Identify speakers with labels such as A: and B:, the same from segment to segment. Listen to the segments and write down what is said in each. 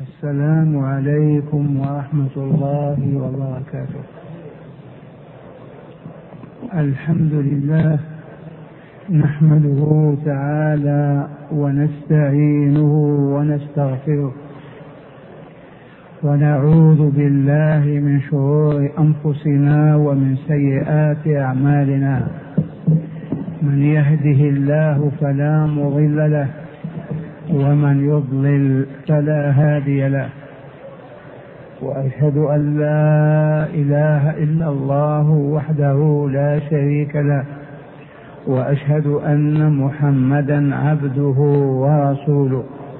A: السلام عليكم ورحمة الله وبركاته. الحمد لله نحمده تعالى ونستعينه ونستغفره ونعوذ بالله من شرور أنفسنا ومن سيئات أعمالنا. من يهده الله فلا مضل له ومن يضلل فلا هادي له، وأشهد أن لا إله إلا الله وحده لا شريك له، وأشهد أن محمدا عبده ورسوله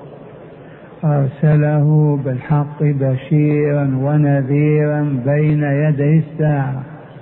A: أرسله بالحق بشيرا ونذيرا بين يدي الساعة.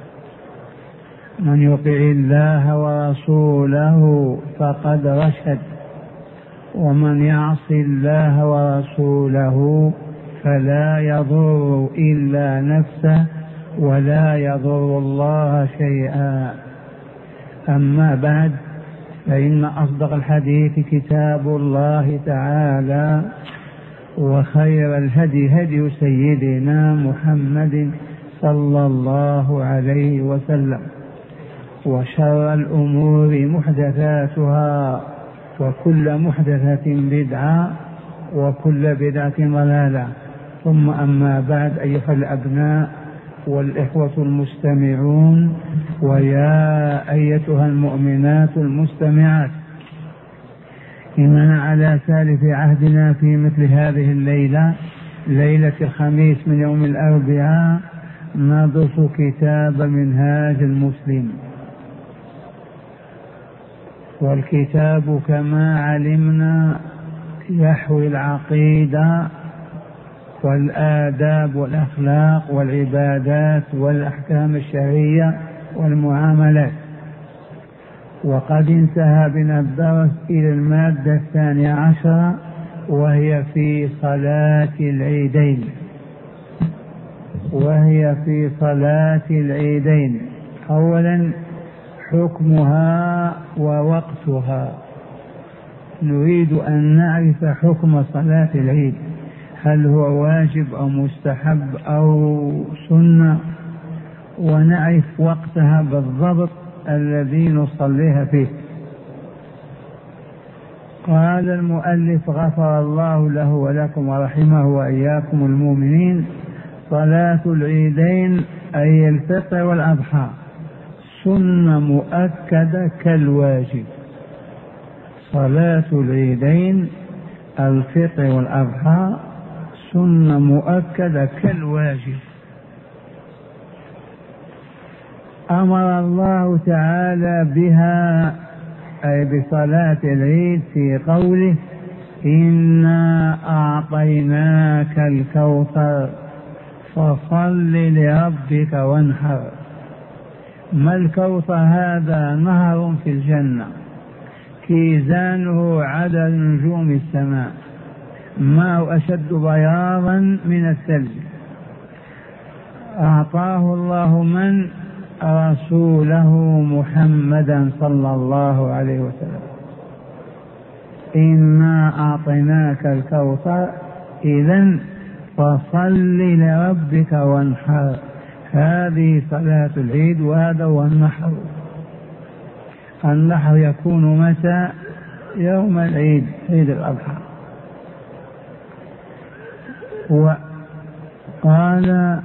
A: من يطع الله ورسوله فقد رشد، ومن يعص الله ورسوله فلا يضر إلا نفسه ولا يضر الله شيئا. أما بعد، فإن أصدق الحديث كتاب الله تعالى، وخير الهدي هدي سيدنا محمد صلى الله عليه وسلم، وشر الأمور محدثاتها، وكل محدثة بدعة، وكل بدعة ضلالة. ثم أما بعد، أيها الأبناء والإخوة المستمعون، ويا أيتها المؤمنات المستمعات، إننا على سالف عهدنا في مثل هذه الليلة، ليلة الخميس من يوم الأربعاء، ندرس كتاب منهاج المسلم. والكتاب كما علمنا يحوي العقيدة والآداب والأخلاق والعبادات والأحكام الشرعية والمعاملات. وقد انتهى بنا الدرس إلى المادة 12، وهي في صلاة العيدين. أولا حكمها ووقتها. نريد أن نعرف حكم صلاة العيد، هل هو واجب أو مستحب أو سنة، ونعرف وقتها بالضبط الذي نصليها فيه. قال المؤلف غفر الله له ولكم ورحمه وإياكم المؤمنين: صلاة العيدين أي الفطر والأضحى سنة مؤكدة كالواجب. صلاة العيدين الفطر والأضحى سنة مؤكدة كالواجب. أمر الله تعالى بها أي بصلاة العيد في قوله: إنا أعطيناك الكوثر فصل لربك وانحر. ما الكوثر؟ هذا نهر في الجنة كيزانه عدد نجوم السماء، ماء أشد بياضا من الثلج. أعطاه الله من؟ رسوله محمدا صلى الله عليه وسلم. إنا أعطيناك الكوثر، إذن فصل لربك وانحر. هذه صلاة العيد، وهذا هو النحر. النحر يكون متى؟ يوم العيد، عيد الأضحى. وقال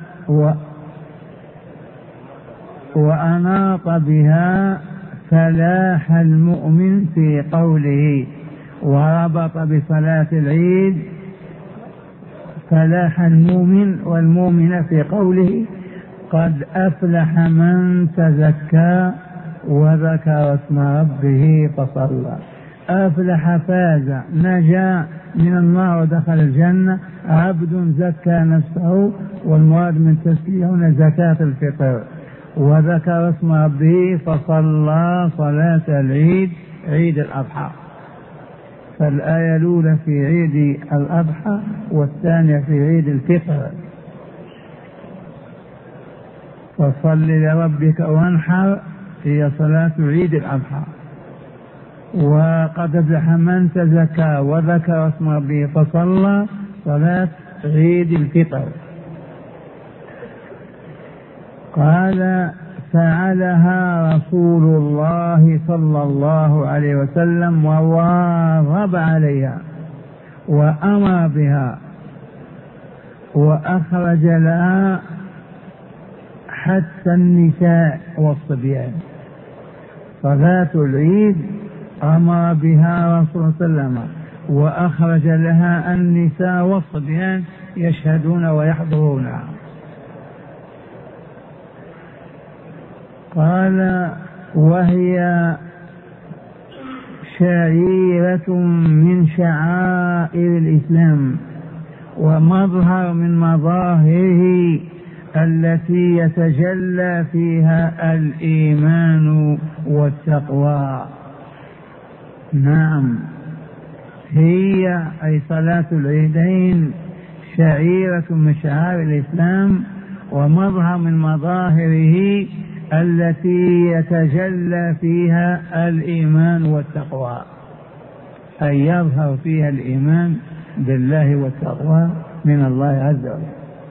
A: وأناط بها فلاح المؤمن في قوله، وربط بصلاة العيد فلاح المؤمن والمؤمن في قوله: قد أفلح من تزكى وذكر اسم ربه فصلى. أفلح، فاز، نجا من النار ودخل الجنة عبد زكى نفسه، والمراد من تزكية هنا زكاة الفطر، وذكر اسم ربه فصلى صلاة العيد، عيد الأضحى. فالآية الأولى في عيد الأضحى، والثانية في عيد الفطر. فصل لربك وانحر هي صلاة عيد الأضحى. وقد أفلح من تزكى وذكر اسم ربه فصلى صلاة عيد الفطر. قال فعلها رسول الله صلى الله عليه وسلم وواظب عليها وأمر بها وأخرج لها حتى النساء والصبيان. صلاة العيد أمر بها رسول الله صلى الله عليه وسلم وأخرج لها النساء والصبيان يشهدون ويحضرونها. قال وهي شعيرة من شعائر الإسلام ومظهر من مظاهره التي يتجلى فيها الإيمان والتقوى. نعم، هي أي صلاة العيدين شعيرة من شعائر الإسلام ومظهر من مظاهره التي يتجلى فيها الإيمان والتقوى، أي يظهر فيها الإيمان بالله والتقوى من الله عز وجل.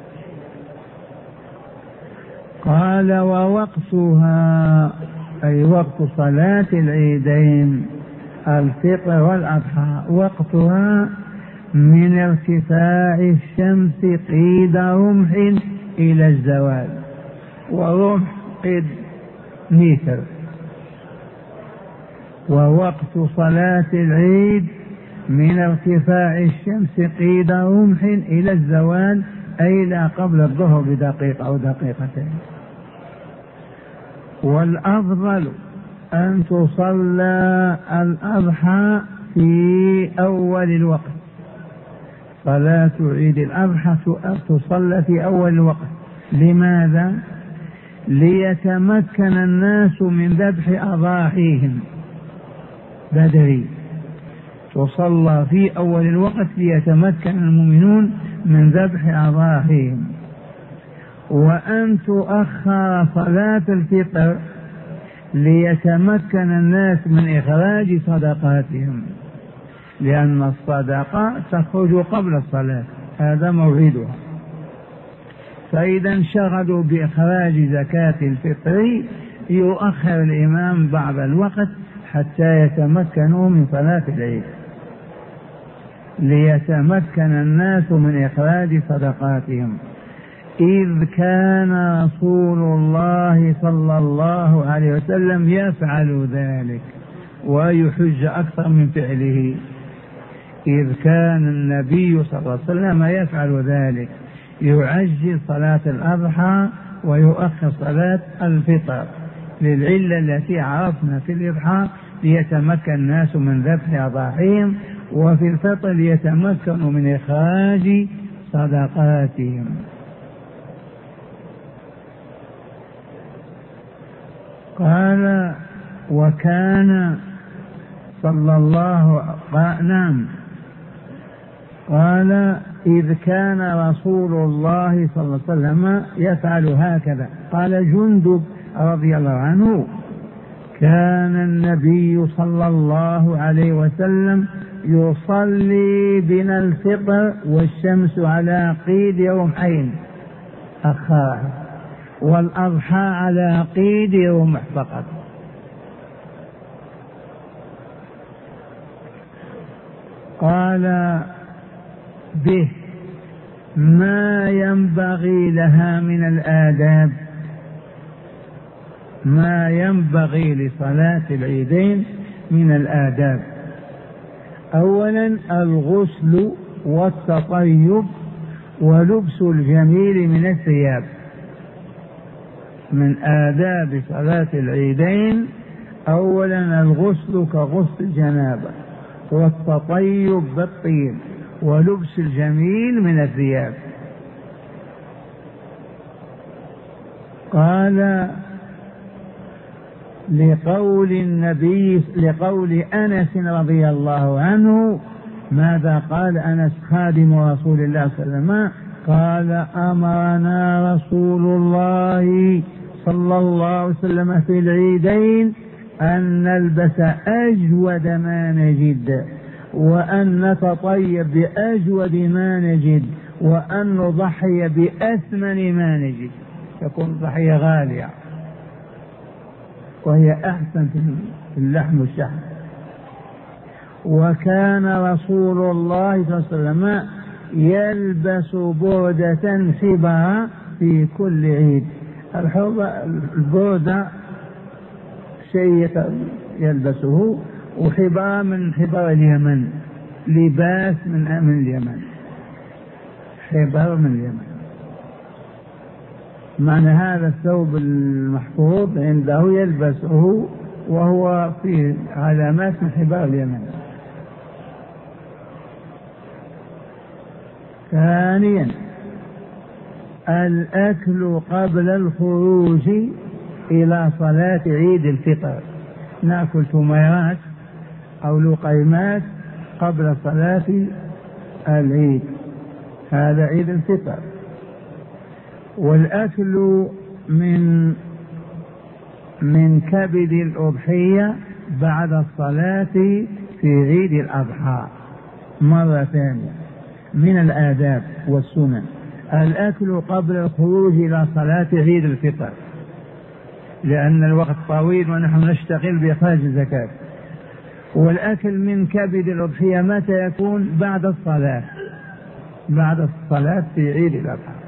A: قال ووقتها أي وقت صلاة العيدين الفطر والأضحى وقتها من ارتفاع الشمس قيد رمح إلى الزوال، ورمح قيد متر. ووقت صلاة العيد من ارتفاع الشمس قيد رمح إلى الزوال، أي لا قبل الظهر بدقيقة أو دقيقتين. والأفضل أن تصلى الأضحى في أول الوقت. صلاة عيد الأضحى تصلى في أول الوقت. لماذا؟ ليتمكن الناس من ذبح أضاحيهم بدري، تصلى في أول الوقت ليتمكن المؤمنون من ذبح أضاحيهم. وأن تؤخر صلاة الفطر ليتمكن الناس من إخراج صدقاتهم، لأن الصدقة تخرج قبل الصلاة، هذا موعدها. فإذا انشغلوا بإخراج زكاة الفطر يؤخر الإمام بعض الوقت حتى يتمكنوا من صلاة العيد، ليتمكن الناس من إخراج صدقاتهم. إذ كان رسول الله صلى الله عليه وسلم يفعل ذلك ويحج أكثر من فعله. إذ كان النبي صلى الله عليه وسلم يفعل ذلك، يعجل صلاة الأضحى ويؤخر صلاة الفطر للعلة التي عرفنا في الإضحى ليتمكن الناس من ذبح أضاحيهم، وفي الفطر ليتمكنوا من إخراج صدقاتهم. قال وكان صلى الله نعم قال إذ كان رسول الله صلى الله عليه وسلم يفعل هكذا. قال جندب رضي الله عنه كان النبي صلى الله عليه وسلم يصلي بنا الفطر والشمس على قيد رمحين أخاها، والأضحى على قيد رمح فقط. قال به ما ينبغي لها من الآداب، ما ينبغي لصلاة العيدين من الآداب. أولا الغسل والتطيب ولبس الجميل من الثياب. من آداب صلاة العيدين أولا الغسل كغسل الجنابة، والتطيب بالطيب، ولبس الجميل من الثياب. قال لقول أنس رضي الله عنه، ماذا قال أنس خادم رسول الله صلى الله عليه وسلم؟ قال أمرنا رسول الله صلى الله عليه وسلم في العيدين أن نلبس أجود ما نجد، وأن نتطيب بأجود ما نجد، وأن نضحي بأثمن ما نجد، تكون ضحية غالية وهي أحسن في اللحم والشحم. وكان رسول الله صلى الله عليه وسلم يلبس بردة حبرا في كل عيد. البردة شيء يلبسه، وحبرا من حبر اليمن، لباس من اليمن، حبر من اليمن. معنى هذا الثوب المحفوظ عنده يلبسه وهو في علامات من حبر اليمن. ثانيا الأكل قبل الخروج إلى صلاة عيد الفطر، نأكل تميرات أو لقيمات قبل صلاة العيد، هذا عيد الفطر. والأكل من كبد الأضحية بعد الصلاة في عيد الأضحى مرة ثانية من الآداب والسنن، الأكل قبل الخروج إلى صلاة عيد الفطر، لأن الوقت طويل ونحن نشتغل بإخراج الزكاة. والأكل من كبد الأضحية متى يكون؟ بعد الصلاة، بعد الصلاة في عيد الأضحى.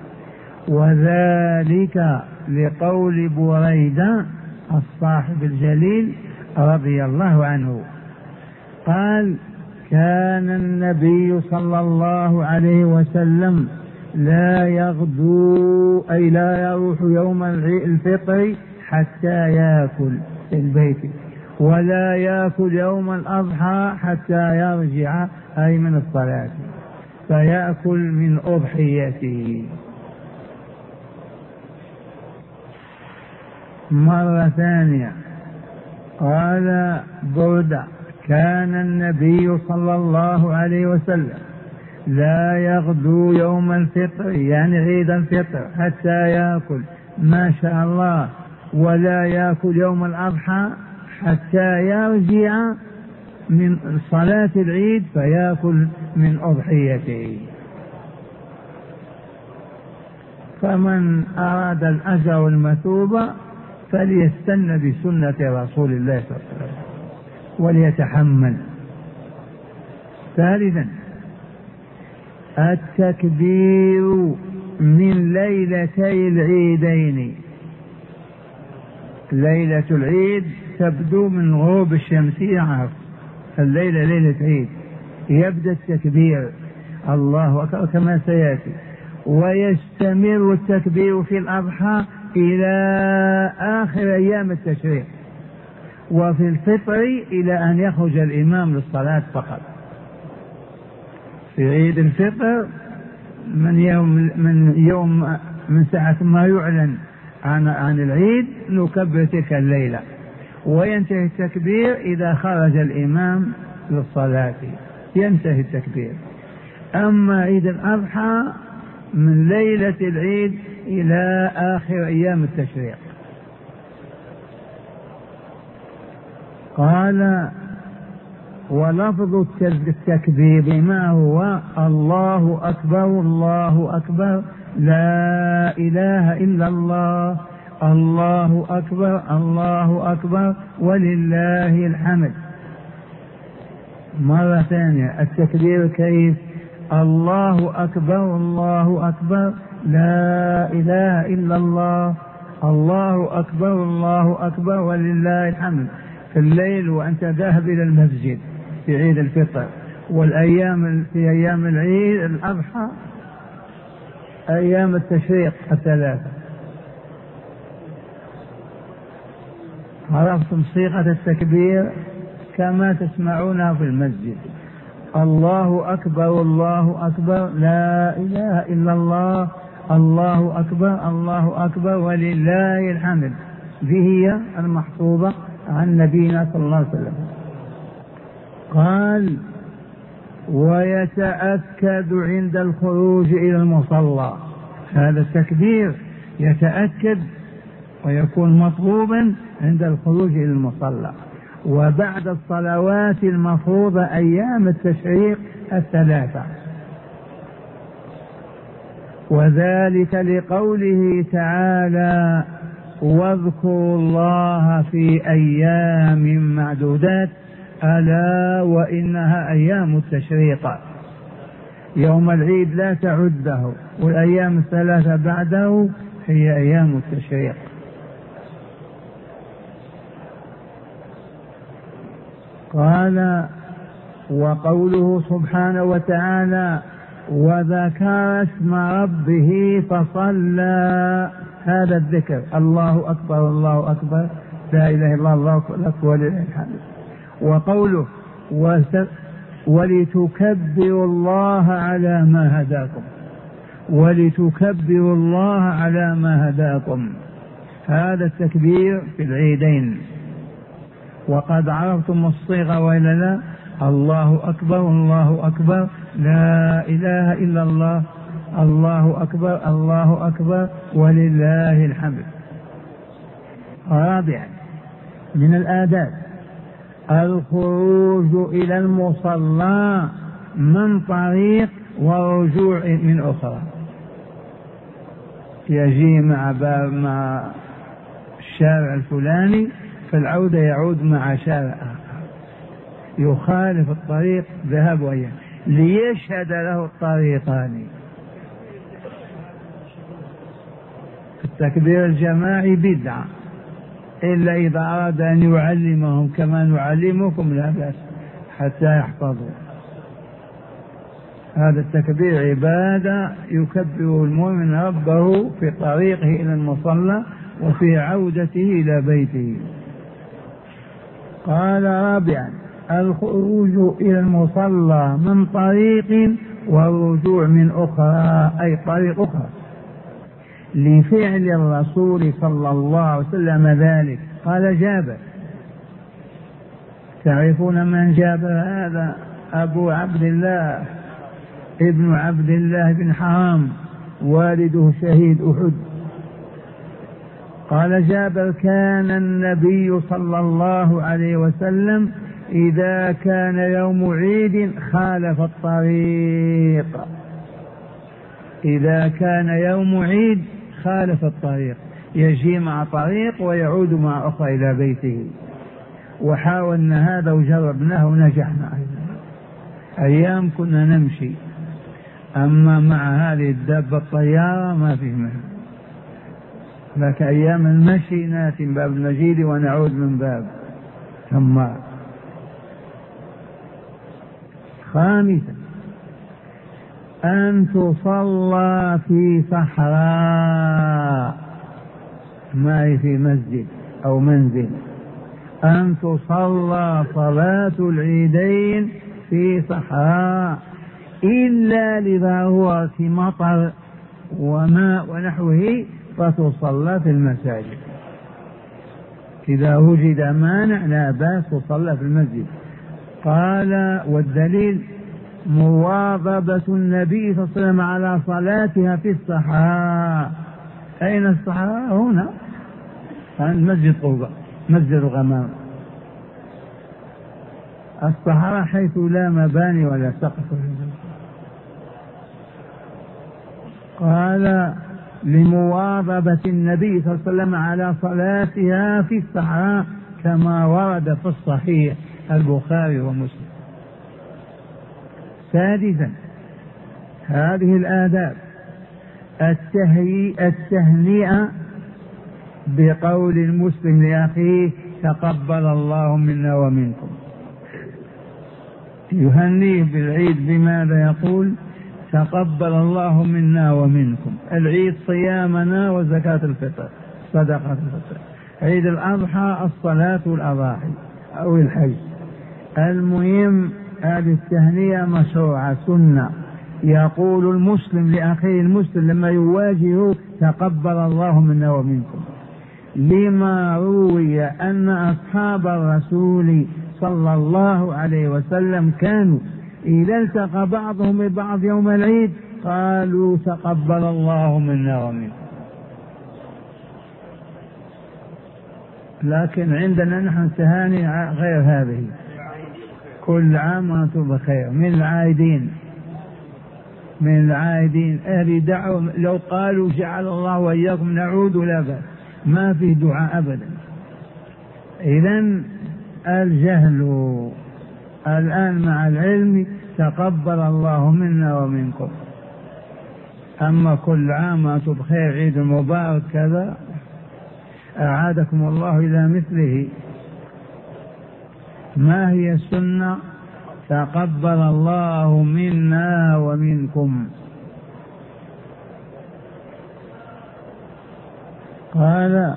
A: وذلك لقول بريدة الصاحب الجليل رضي الله عنه قال: كان النبي صلى الله عليه وسلم لا يغدو أي لا يروح يوم الفطر حتى يأكل في البيت، ولا يأكل يوم الأضحى حتى يرجع أي من الصلاة فيأكل من أضحيته. مرة ثانية قال بردة: كان النبي صلى الله عليه وسلم لا يغدو يوم الفطر يعني عيد الفطر حتى يأكل ما شاء الله، ولا يأكل يوم الأضحى حتى يرجع من صلاة العيد فيأكل من أضحيته. فمن أراد الأجر والمثوبة فليستن بسنة رسول الله صلى الله عليه وسلم وليتحمل. ثالثا التكبير من ليلتي العيدين. ليلة العيد تبدو من غروب الشمس عصر، الليلة ليلة عيد، يبدأ التكبير الله أكبر كما سيأتي، ويستمر التكبير في الأضحى إلى آخر أيام التشريق، وفي الفطر إلى أن يخرج الإمام للصلاة فقط. في عيد الفطر من ساعة ما يعلن عن العيد نكبر تلك الليلة، وينتهي التكبير إذا خرج الإمام للصلاة، ينتهي التكبير. أما عيد الأضحى من ليلة العيد إلى آخر أيام التشريق. قال: ولفظ التكبير ما هو؟ الله أكبر الله أكبر لا إله إلا الله، الله أكبر الله أكبر ولله الحمد. مرة ثانية التكبير كيف؟ الله أكبر الله أكبر لا إله إلا الله، الله أكبر الله أكبر ولله الحمد، في الليل وأنت ذاهب إلى المسجد في عيد الفطر. والأيام في أيام العيد الأضحى أيام التشريق الثلاثة. عرفتم صيغة التكبير كما تسمعونها في المسجد: الله أكبر الله أكبر لا إله إلا الله، الله أكبر الله أكبر ولله الحمد. هي المحفوظة عن نبينا صلى الله عليه وسلم. قال: ويتأكد عند الخروج إلى المصلى. هذا التكبير يتأكد ويكون مطلوبا عند الخروج إلى المصلى وبعد الصلوات المفروضة أيام التشريق الثلاثة. وذلك لقوله تعالى واذكروا الله في أيام معدودات ألا وإنها أيام التشريق، يوم العيد لا تعده، والأيام الثلاثة بعده هي أيام التشريق. قال وقوله سبحانه وتعالى وذكر اسم ربه فصلى، هذا الذكر الله أكبر الله أكبر لا إله إلا الله أكبر ولله الحمد. وقوله ولتكبروا الله على ما هداكم، ولتكبروا الله على ما هداكم، هذا التكبير في العيدين. وقد عرفتم الصيغة وإلا لا؟ الله أكبر الله أكبر لا إله إلا الله الله أكبر الله أكبر ولله الحمد. رابعا من الآداب الخروج إلى المصلى من طريق ورجوع من أخرى، يجي مع الشارع الفلاني فالعودة يعود مع شارع آخر، يخالف الطريق ذهاب وإياب ليشهد له الطريقان. التكبير الجماعي بدعة إلا إذا أراد أن يعلمهم كما نعلمكم لا بأس حتى يحفظوا. هذا التكبير عبادة يكبر المؤمن ربه في طريقه إلى المصلى وفي عودته إلى بيته. قال رابعا الخروج إلى المصلى من طريق والرجوع من أخرى، أي طريق أخرى، لفعل الرسول صلى الله عليه وسلم ذلك. قال جابر، تعرفون من جابر هذا؟ أبو عبد الله ابن عبد الله بن حرام والده شهيد أحد. قال جابر كان النبي صلى الله عليه وسلم إذا كان يوم عيد خالف الطريق، إذا كان يوم عيد خالف الطريق، يجي مع طريق ويعود مع أخرى إلى بيته. وحاولنا هذا وجربناه ونجحنا. أيام كنا نمشي، أما مع هذه الدابة الطيارة ما فيه منه، لكن أيام المشي نأتي من باب المجيد ونعود من باب ثم. خامسا أن تصلى في صحراء، ما هي في مسجد أو منزل، أن تصلى صلاة العيدين في صحراء إلا لضرورة مطر وماء ونحوه فتصلى في المساجد. إذا وجد مانع لا بأس تصلى في المسجد. قال والدليل مواظبة النبي صلى الله عليه وسلم على صلاتها في الصحراء. أين الصحراء؟ هنا عند مسجد قباء، مسجد الغمام. الصحراء حيث لا مباني ولا سقف. قال لمواظبة النبي صلى الله عليه وسلم على صلاتها في الصحراء كما ورد في الصحيح البخاري ومسلم. سادسا هذه الآداب التهنئة بقول المسلم لأخيه تقبل الله منا ومنكم، يهنيه بالعيد بماذا؟ يقول تقبل الله منا ومنكم. العيد صيامنا وزكاة الفطر صدقة الفطر، عيد الأضحى الصلاة والأضاحي أو الحج. المهم هذه التهنئة مشروعة سنة. يقول المسلم لأخيه المسلم لما يواجهه تقبل الله منا ومنكم، لما روي أن أصحاب الرسول صلى الله عليه وسلم كانوا إذا التقى بعضهم ببعض يوم العيد قالوا تقبل الله منا ومنكم. لكن عندنا نحن تهاني غير هذه، كل عام وأنتم بخير من العائدين. من العائدين أهل دعوة لو قالوا جعل الله وإياكم نعود لا بأس، ما في دعاء أبدا. إذن الجهل الآن مع العلم تقبل الله منا ومنكم. أما كل عام وأنتم بخير، عيد مبارك كذا، أعادكم الله إلى مثله. ما هي السنة؟ تقبل الله منا ومنكم. قال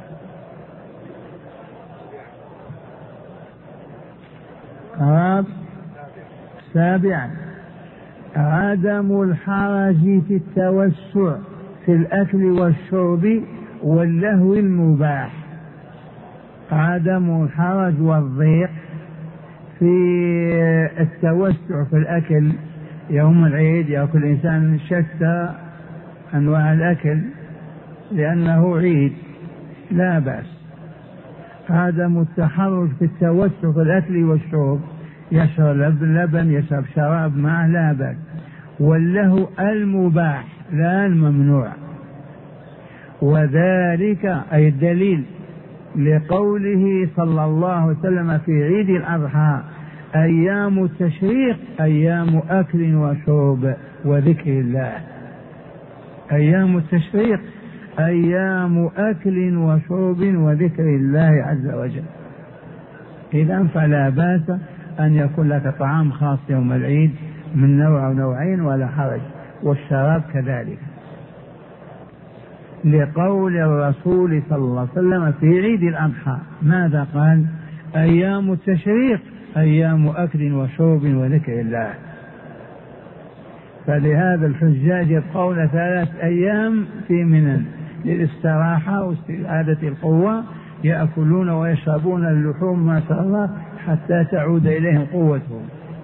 A: سابعا عدم الحرج في التوسع في الأكل والشرب واللهو المباح. عدم الحرج والضيق في التوسع في الأكل. يوم العيد يأكل الإنسان شتى أنواع الأكل لأنه عيد، لا بأس. عدم التحرج في التوسع في الأكل والشرب، يشرب لبن يشرب شراب معه لا بأس. واللهو المباح لا الممنوع، وذلك أي الدليل لقوله صلى الله عليه وسلم في عيد الأضحى: أيام التشريق أيام أكل وشرب وذكر الله. أيام التشريق أيام أكل وشرب وذكر الله عز وجل. إذن فلا بأس أن يكون لك طعام خاص يوم العيد من نوع أو نوعين ولا حرج، والشراب كذلك، لقول الرسول صلى الله عليه وسلم في عيد الأضحى ماذا قال؟ أيام التشريق أيام أكل وشرب وذكر الله. فلهذا الحجاج يبقون 3 أيام في منى للاستراحة واستعادة القوة، يأكلون ويشربون اللحوم ما شاء الله حتى تعود إليهم قوتهم.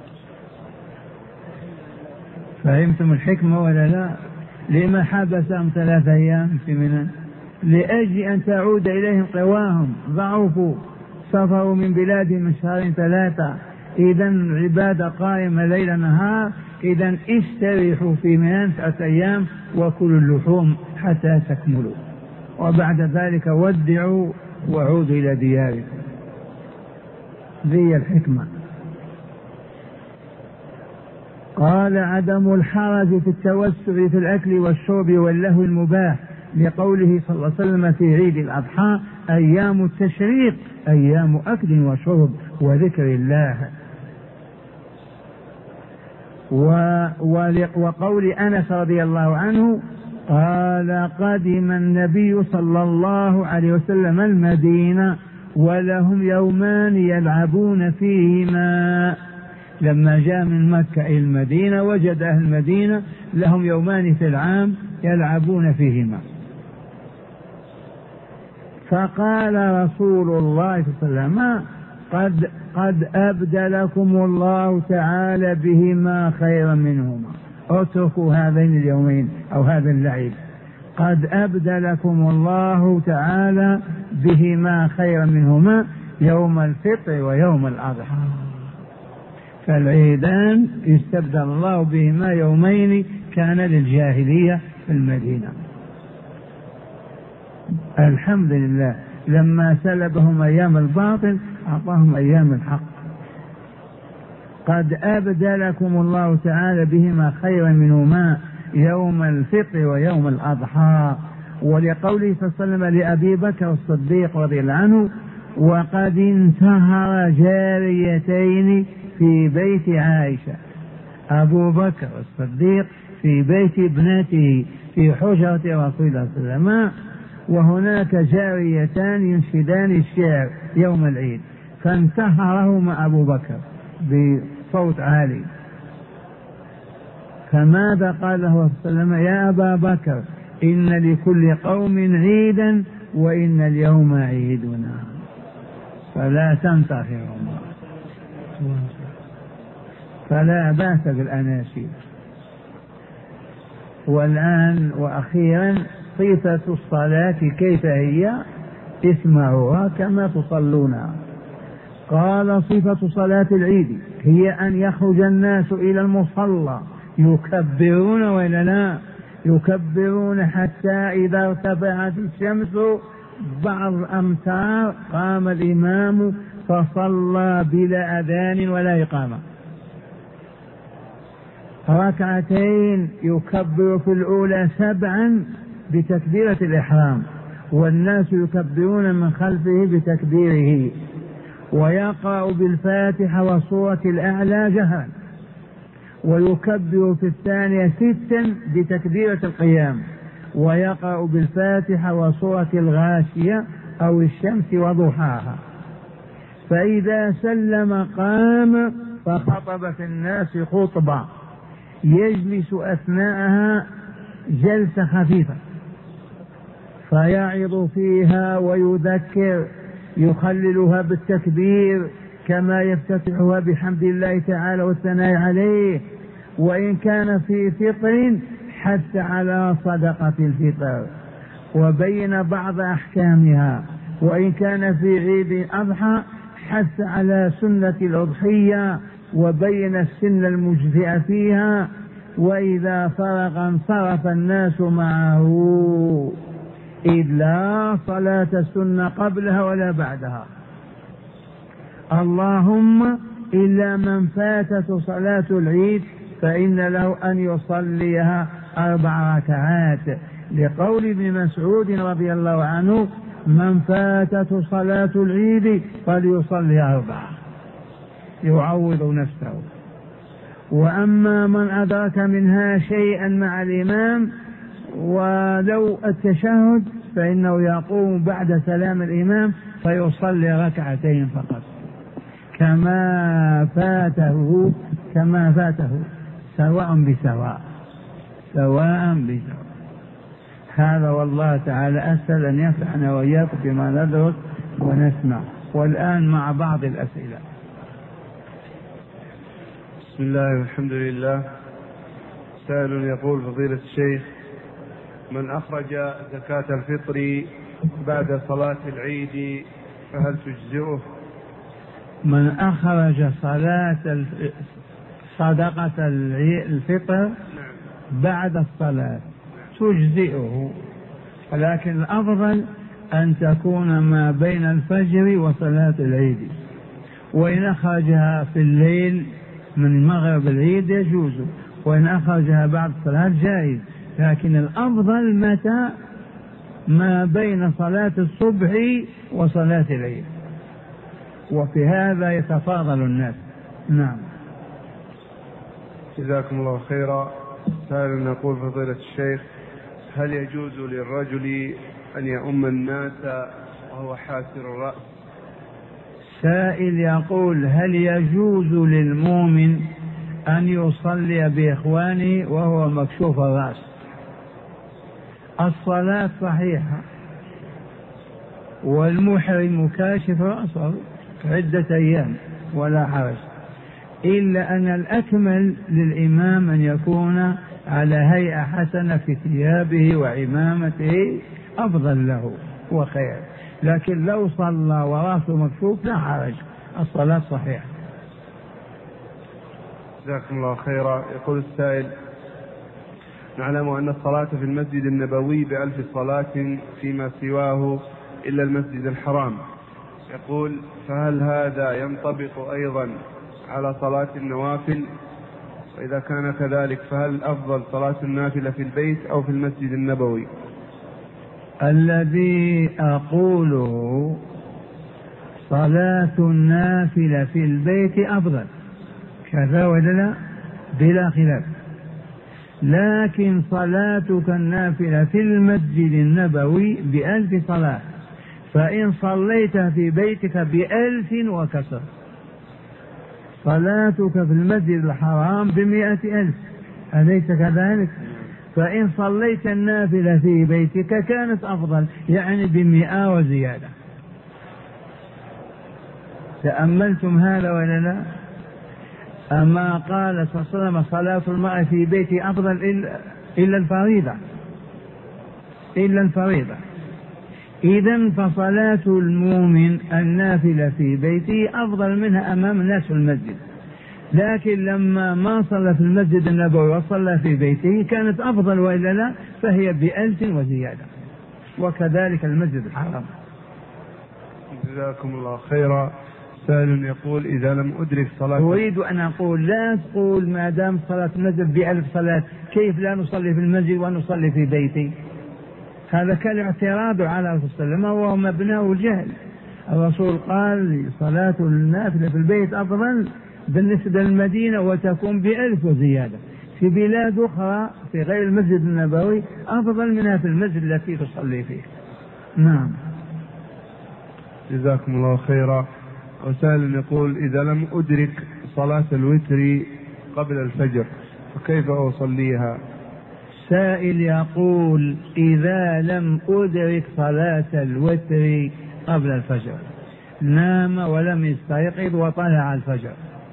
A: فهمتم الحكمة ولا لا؟ لما حبسهم 3 أيام في منى؟ لأجل أن تعود إليهم قواهم، ضعفوا، سافروا من بلادهم من شهرين 3. إذن عبادة قائمة ليل نهار. إذن استريحوا في منى 3 أيام وكلوا اللحوم حتى تكملوا، وبعد ذلك ودعوا وعودوا إلى دياركم. ذي الحكمة. قال عدم الحرج في التوسع في الأكل والشرب واللهو المباح، لقوله صلى الله عليه وسلم في عيد الأضحى: أيام التشريق أيام أكل وشرب وذكر الله. وقول أنس رضي الله عنه قال: قدم النبي صلى الله عليه وسلم المدينة ولهم يومان يلعبون فيهما. لما جاء من مكة إلى المدينة وجد أهل المدينة لهم يومان في العام يلعبون فيهما. فقال رسول الله صلى الله عليه وسلم: قد أبدلكم الله تعالى بهما خيرا منهما. اتركوا هذين اليومين أو هذا اللعب. قد أبدلكم الله تعالى بهما خيرا منهما يوم الفطر ويوم الأضحى. فالعيدان يستبدل الله بهما يومين كان للجاهلية في المدينة. الحمد لله، لما سلبهم أيام الباطل أعطاهم أيام الحق. قد أبدلكم الله تعالى بهما خيرا منهما يوم الفطر ويوم الأضحى. ولقوله صلى الله عليه وسلم لأبي بكر الصديق رضي الله عنه: وقد انتهر جاريتين في بيت عائشة. أبو بكر الصديق في بيت ابنته في حجرة رسول الله صلى الله عليه وسلم، وهناك جاريتان ينشدان الشعر يوم العيد، فانتهرهما أبو بكر بصوت عالي. فماذا قال له صلى الله عليه وسلم: يا أبا بكر إن لكل قوم عيدا وإن اليوم عيدنا فلا تنتهرهما. فلا بأس بالأناشيد. والآن وأخيرا صفة الصلاة كيف هي؟ اسمعوها كما تصلونها. قال: صفة صلاة العيد هي أن يخرج الناس إلى المصلى يكبرون ولا لا؟ يكبرون حتى إذا ارتفعت الشمس بعض أمتار قام الإمام فصلى بلا أذان ولا إقامة ركعتين، يكبر في الأولى 7 بتكبيرة الإحرام، والناس يكبرون من خلفه بتكبيره، ويقرأ بالفاتحة والسورة الأعلى جهرا، ويكبر في الثانية 6 بتكبيرة القيام، ويقرأ بالفاتحة وسورة الغاشية أو الشمس وضحاها. فإذا سلم قام فخطب في الناس خطبة يجلس أثناءها جلسة خفيفة فيعظ فيها ويذكر، يخللها بالتكبير كما يفتتحها بحمد الله تعالى والثناء عليه. وإن كان في فطر حث على صدقة الفطر وبين بعض أحكامها، وإن كان في عيد أضحى حث على سنة الأضحية وبين السن المجزئة فيها. وإذا فرغ انصرف الناس معه، إذ لا صلاة السنة قبلها ولا بعدها، اللهم إلا من فاتته صلاة العيد فإن له أن يصليها 4 ركعات، لقول ابن مسعود رضي الله عنه: من فاتته صلاة العيد فليصلي 4 يعوض نفسه. وأما من أدرك منها شيئا مع الإمام ولو التشهد فإنه يقوم بعد سلام الإمام فيصلي 2 فقط كما فاته سواء بسواء. هذا والله تعالى أسأل أن ينفعنا وإياكم بما ندرس ونسمع. والآن مع بعض الأسئلة.
B: بسم الله والحمد لله. سائل يقول: فضيلة الشيخ، من أخرج زكاة الفطر بعد صلاة العيد فهل تجزئه؟
A: من أخرج صدقة الفطر بعد الصلاة تجزئه، ولكن الأفضل أن تكون ما بين الفجر وصلاة العيد، وإن أخرجها في الليل من مغرب العيد يجوز، وإن أخرجها بعد الصلاة جائز، لكن الأفضل متى ما بين صلاة الصبح وصلاة العيد، وفي هذا يتفاضل الناس. نعم.
B: جزاكم الله خيرا. سائل يقول: فضيلة الشيخ، هل يجوز للرجل أن يؤم الناس وهو حاسر الرأس؟
A: سائل يقول: هل يجوز للمؤمن أن يصلي بإخوانه وهو مكشوف الرأس؟ الصلاة صحيحة والمحرم كاشف رأسه عدة أيام ولا حرج، إلا أن الأكمل للإمام أن يكون على هيئة حسنة في ثيابه وعمامته، أفضل له وخير، لكن لو صلى ورأسه مكشوف لا حرج، الصلاة صحيحة.
B: جزاكم الله خيرا. يقول السائل: نعلم أن الصلاة في المسجد النبوي ب1000 صلاة فيما سواه إلا المسجد الحرام. يقول: فهل هذا ينطبق أيضا على صلاة النوافل؟ وإذا كان كذلك فهل الأفضل صلاة النافلة في البيت أو في المسجد النبوي؟
A: الذي أقوله صلاة النافلة في البيت أفضل، كذا ولا لا؟ بلا خلاف. لكن صلاتك النافلة في المسجد النبوي ب1000 صلاة، فإن صليت في بيتك ب1000 وكسر، صلاتك في المسجد الحرام ب100,000، أليس كذلك؟ فإن صليت النافلة في بيتك كانت أفضل، يعني ب100 وزيادة. تأملتم هذا ولا لا؟ أما قال صلى الله عليه وسلم: صلاة المرء في بيته أفضل إلا الفريضة. إذن فصلاة المؤمن النافلة في بيته أفضل منها أمام الناس في المسجد، لكن لما ما صلى في المسجد النبوي وصلى في بيته كانت أفضل، وإلا لا فهي ب1000 وزيادة. وكذلك المسجد الحرام.
B: جزاكم الله خيرا. سائل يقول إذا لم أدرك صلاة،
A: أريد أن أقول لا تقول ما دام صلاة المسجد ب1000 صلاة كيف لا نصلي في المسجد ونصلي في بيتي؟ هذا كالاعتراض على الرسول صلى الله عليه وسلم وهو مبناه الجهل. الرسول قال صلاة النافلة في البيت أفضل بالنسبة للمدينة وتكون ب1000 وزيادة. في بلاد أخرى في غير المسجد النبوي أفضل منها في المسجد التي تصلي فيه. نعم.
B: جزاكم الله خيرا. وسائل يقول إذا لم أدرك صلاة الوتر قبل الفجر فكيف أصليها؟
A: سائل يقول إذا لم أدرك صلاة الوتر قبل الفجر، نام ولم يستيقظ وطلع الفجر،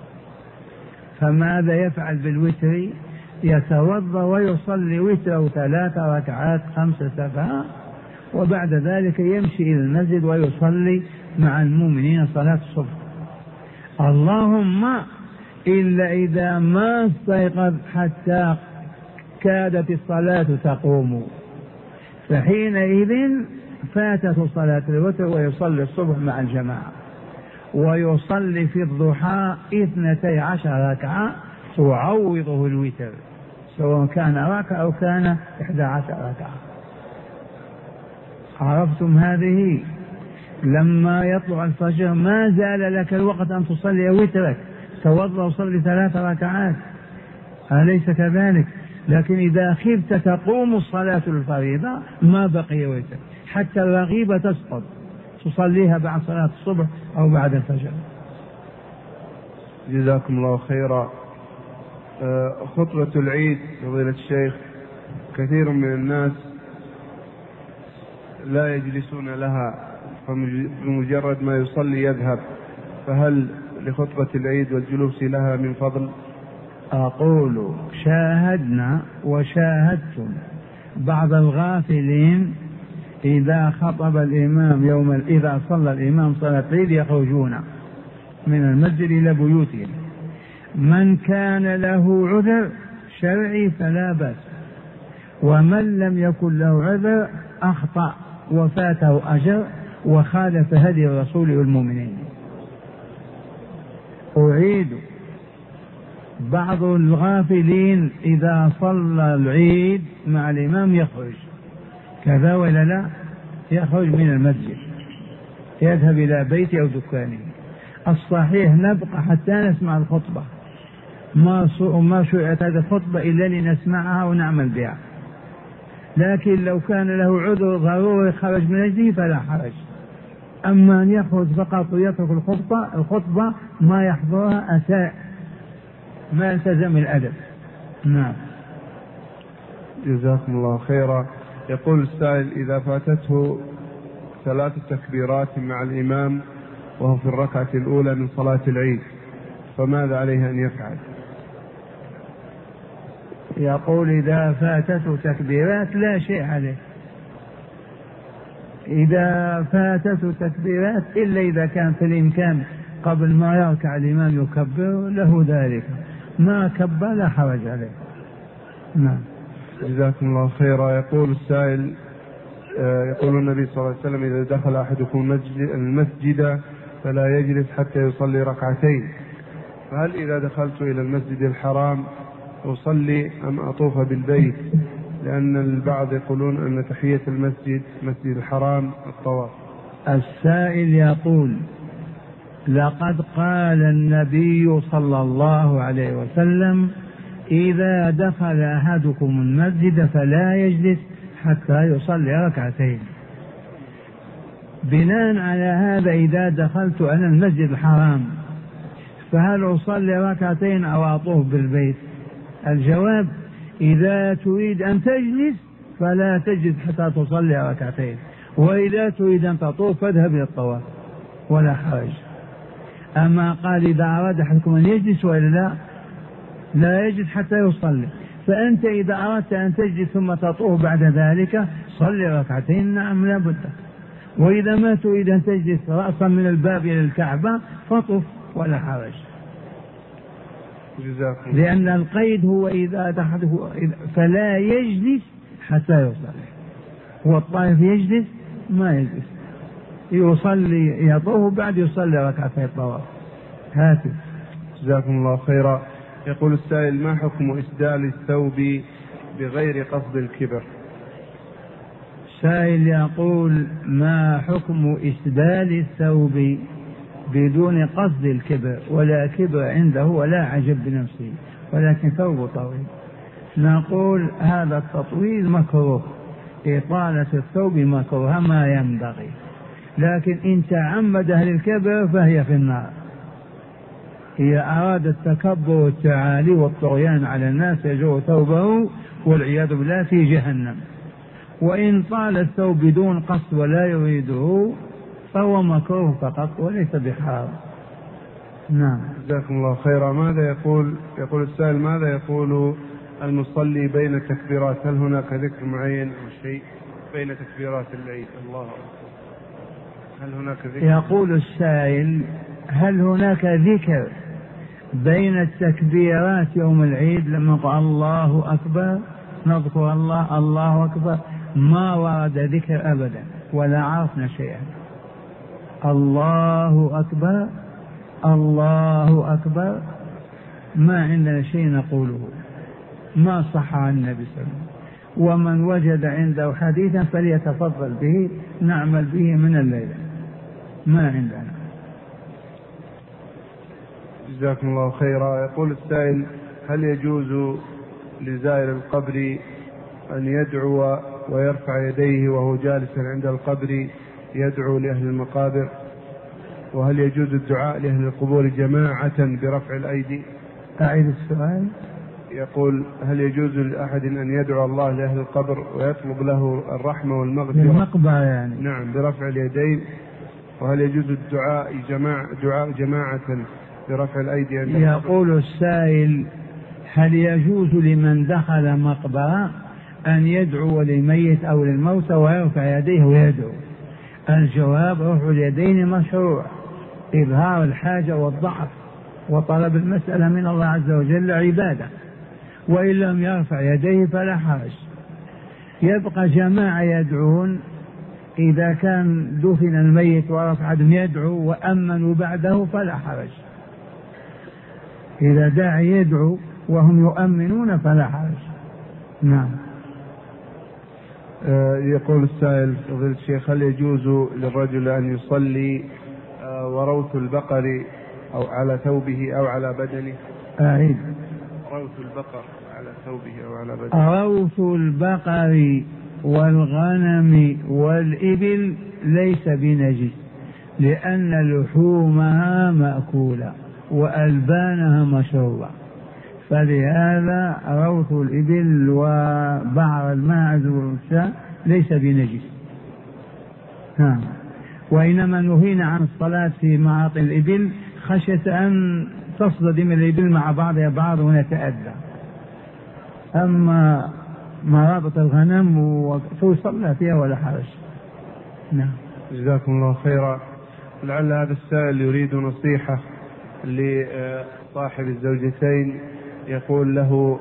A: فماذا يفعل بالوتر؟ يتوضأ ويصلي وتره 3 ركعات 5 سبعة، وبعد ذلك يمشي إلى المسجد ويصلي مع المؤمنين صلاة الصبح. اللهم إلا إذا ما استيقظ حتى كادت الصلاة تقوم، فحينئذ فاتته صلاة الوتر ويصلي الصبح مع الجماعة، ويصلي في الضحى 12 ركعة تعوضه الوتر، سواء كان ركعة أو كان 11 ركعة. عرفتم هذه؟ لما يطلع الفجر ما زال لك الوقت أن تصلي وترك، توضأ وصلي 3 ركعات، أليس كذلك؟ لكن إذا خفت تقوم الصلاة الفريضة ما بقي وتر، حتى الرغيبة تسقط تصليها بعد صلاة الصبح أو بعد الفجر.
B: جزاكم الله خيرا. خطبة العيد فضيلة الشيخ كثير من الناس لا يجلسون لها، فمجرد ما يصلي يذهب، فهل لخطبة العيد والجلوس لها من فضل؟
A: أقول شاهدنا وشاهدتم بعض الغافلين إذا خطب الإمام إذا صلى الإمام صلاة العيد يخرجون من المسجد إلى بيوتهم. من كان له عذر شرعي فلا بأس، ومن لم يكن له عذر أخطأ وفاته أجر وخالف هدي الرسول والمؤمنين. أعيد، بعض الغافلين إذا صلى العيد مع الإمام يخرج، كذا ولا لا؟ يخرج من المسجد يذهب إلى بيته أو دكانه. الصحيح نبقى حتى نسمع الخطبة، ما شرعت هذه الخطبة إلا لنسمعها ونعمل بها. لكن لو كان له عذر ضروري خرج من أجله فلا حرج. أما أن يخرج فقط ويترك الخطبة ما يحضرها أساء، ما التزم الأدب. نعم.
B: جزاكم الله خيرا. يقول السائل إذا فاتته 3 تكبيرات مع الإمام وهو في الركعة الأولى من صلاة العيد فماذا عليه أن يفعل؟
A: يقول إذا فاتته تكبيرات لا شيء عليه، إذا فاتته تكبيرات إلا إذا كان في الإمكان قبل ما يركع الإمام يكبر له ذلك، ما كبر لا حرج عليه. نعم.
B: جزاكم الله خيرا. يقول السائل يقول النبي صلى الله عليه وسلم إذا دخل أحدكم المسجد فلا يجلس حتى يصلي 2 ركعتين، فهل إذا دخلت إلى المسجد الحرام أصلي أم أطوف بالبيت؟ لأن البعض يقولون أن تحية المسجد الحرام الطواف.
A: السائل يقول لقد قال النبي صلى الله عليه وسلم إذا دخل أحدكم المسجد فلا يجلس حتى يصلي 2 ركعتين. بناء على هذا إذا دخلت أنا المسجد الحرام فهل أصلي 2 ركعتين أو أطوف بالبيت؟ الجواب إذا تريد أن تجلس فلا تجلس حتى تصلي 2 ركعتين، وإذا تريد أن تطوف فاذهب إلى الطواف ولا حرج. أما قال إذا أراد أحدكم أن يجلس وإلا لا يجلس حتى يصلي، فأنت إذا أردت أن تجلس ثم تطوف بعد ذلك صلي 2 ركعتين، نعم لا بد. وإذا ما تريد أن تجلس رأسا من الباب إلى الكعبة فطف ولا حرج. لأن القيد هو إذا دخله فلا يجلس حتى يصلي. هو الطائف يجلس ما يجلس، يصلي يطوف بعد يصلي ركعتين الطواف. هاتف.
B: جزاكم الله خيرا. يقول السائل: ما حكم إسدال الثوب بغير قصد الكبر؟
A: سائل يقول: ما حكم إسدال الثوب بدون قصد الكبر، ولا كبر عنده ولا عجب بنفسه، ولكن ثوب طويل. نقول هذا التطويل مكروه، إطالة الثوب مكروه ما ينبغي، لكن إن تعمد أهل الكبر فهي في النار. إذا أراد التكبر والتعالي والطغيان على الناس يجر ثوبه والعياذ بالله في جهنم. وإن طال الثوب بدون قصد ولا يريده فهو مكروه فقط وليس بحرام. نعم.
B: جزاكم الله خيرا. ماذا يقول السائل: ماذا يقول المصلي بين التكبيرات؟ هل هناك ذكر معين أو شيء بين تكبيرات العيد؟ الله أكبر. هل هناك ذكر؟
A: يقول السائل: هل هناك ذكر بين التكبيرات يوم العيد؟ لما قال الله أكبر نذكر الله أكبر، ما ورد ذكر أبدا ولا عرفنا شيئا. الله أكبر الله أكبر ما عندنا شيء نقوله، ما صح عن النبي صلى الله عليه وسلم. ومن وجد عنده حديثا فليتفضل به نعمل به من الليلة، ما عندنا.
B: جزاكم الله خيرا. يقول السائل: هل يجوز لزائر القبر أن يدعو ويرفع يديه وهو جالس عند القبر يدعو لأهل المقابر؟ وهل يجوز الدعاء لأهل القبور جماعة برفع الأيدي؟
A: أعيد السؤال.
B: يقول: هل يجوز لأحد أن يدعو الله لأهل القبر ويطلب له الرحمة والمغفرة؟
A: المقبرة يعني.
B: نعم، برفع اليدين. وهل يجوز الدعاء جماعة برفع الأيدي؟
A: يقول السائل: هل يجوز لمن دخل مقبرة أن يدعو للميت أو للموتى ويرفع يديه ويدعو؟ الجواب: رفع اليدين مشروع، إظهار الحاجة والضعف وطلب المسألة من الله عز وجل عبادة، وإن لم يرفع يديه فلا حرج. يبقى جماعة يدعون إذا كان دفن الميت ورفع عدم يدعو وأمنوا بعده فلا حرج. إذا داعي يدعو وهم يؤمنون فلا حرج. نعم.
B: يقول السائل: فضيلة الشيخ، هل يجوز للرجل أن يصلي وروث البقر أو على ثوبه أو على بدنه؟
A: أعيد.
B: روث البقر على ثوبه أو على بدنه.
A: روث البقر والغنم والإبل ليس بنجس، لأن لحومها مأكولة وألبانها مشروبة، فلهذا روث الإبل وبعر الماعز والشاة ليس بنجس. وإنما نهينا عن الصلاة في معاطي الإبل خشية أن تصطدم الإبل مع بعضها بعض ونتأذى. أما مرابط الغنم فيصلى فيها ولا حرج. نعم.
B: جزاكم الله خيرا. لعل هذا السائل يريد نصيحة لصاحب الزوجتين. يقول له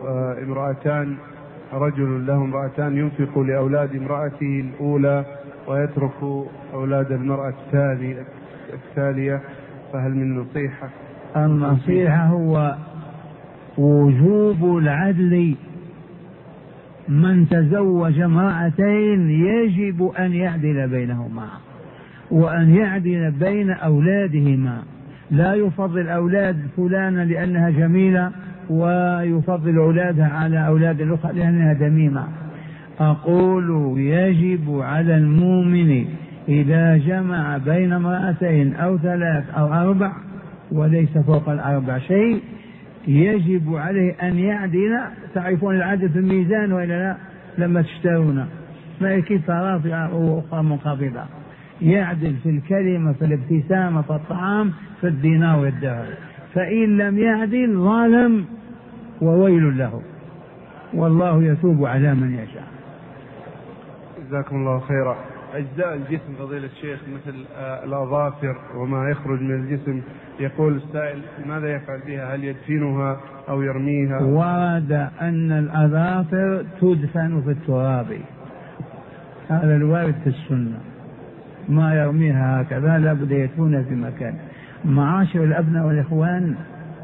B: رجل له امرأتان ينفق لأولاد امرأته الأولى ويترك أولاد المرأة الثانية، فهل من نصيحة؟
A: النصيحة هو وجوب العدل. من تزوج امرأتين يجب أن يعدل بينهما وأن يعدل بين أولادهما، لا يفضل أولاد فلانة لأنها جميلة ويفضل أولادها على أولاد الأخرى لأنها دميمة. أقول يجب على المؤمن إذا جمع بين امرأتين أو ثلاث أو أربع وليس فوق الأربع شيء يجب عليه أن يعدل. تعرفون العدل في الميزان وإلا لا؟ لما تشترون ما كيف رافعة وأخرى منخفضة، يعدل في الكلمة في الابتسامة في الطعام في الدينار والدهر. فإن لم يعدل ظالم وويل له، والله يتوب على من يشاء.
B: جزاكم الله خيرا. أجزاء الجسم فضيلة الشيخ مثل الأظافر وما يخرج من الجسم، يقول السائل ماذا يفعل بها؟ هل يدفنها أو يرميها؟
A: ورد أن الأظافر تدفن في التراب، هذا الوارد في السنة، ما يرميها هكذا، لا بد يدفنها في مكان. معاشر الأبناء والإخوان،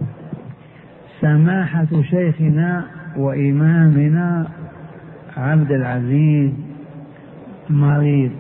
A: سماحة شيخنا وإمامنا عبد العزيز مريض،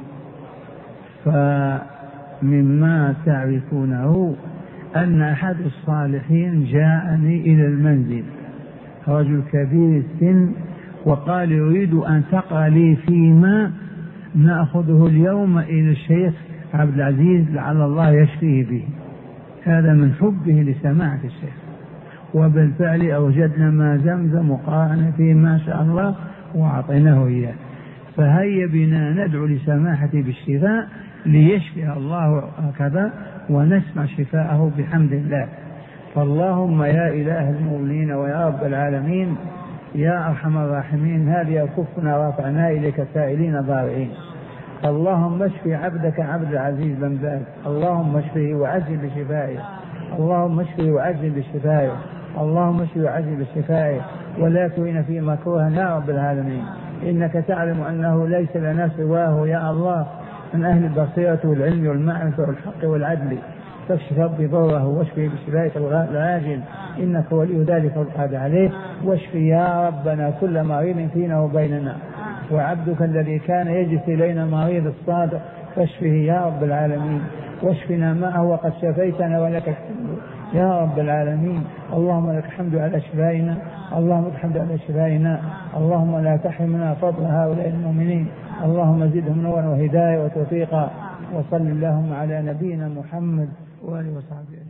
A: فمما تعرفونه أن أحد الصالحين جاءني إلى المنزل، رجل كبير السن، وقال يريد أن تقرأ لي فيما نأخذه اليوم إلى الشيخ عبد العزيز لعل الله يشفيه به. هذا من حبه لسماعة الشيخ، وبالفعل أوجدنا ما زمزم وقرأنا فيه ما شاء الله وأعطيناه إياه. فهيا بنا ندعو لسماحته بالشفاء ليشفي الله هكذا ونسمع شفاءه بحمد الله. فاللهم يا إله المؤمنين ويا رب العالمين يا أرحم الراحمين، هذه كفنا رافعنا إليك سائلين ضارعين. اللهم اشفي عبدك عبد العزيز بن باز، اللهم اشفه وعجل بشفائه، اللهم اشفه وعجل بشفائه، اللهم اشفه وعجل بشفائه، ولا تهن في مكروه يا رب العالمين، إنك تعلم أنه ليس لنا سواه يا الله من أهل البصيرة والعلم والمعرفة والحق والعدل. فاشف ربي ضره واشفه بشفائك العاجل، إنك ولي ذلك والقادر عليه. واشف يا ربنا كل مريض فينا وبيننا، وعبدك الذي كان يجلس إلينا مريض الصادق فاشفه يا رب العالمين، واشفنا معه وقد شفيتنا ولك الحمد يا رب العالمين. اللهم لك الحمد على شفائنا، اللهم لك الحمد على شفائنا، اللهم لا تحرمنا فضل هؤلاء المؤمنين، اللهم زدهم نورا وهداية وتوفيقا. وصل اللهم على نبينا محمد وآله وصحبه.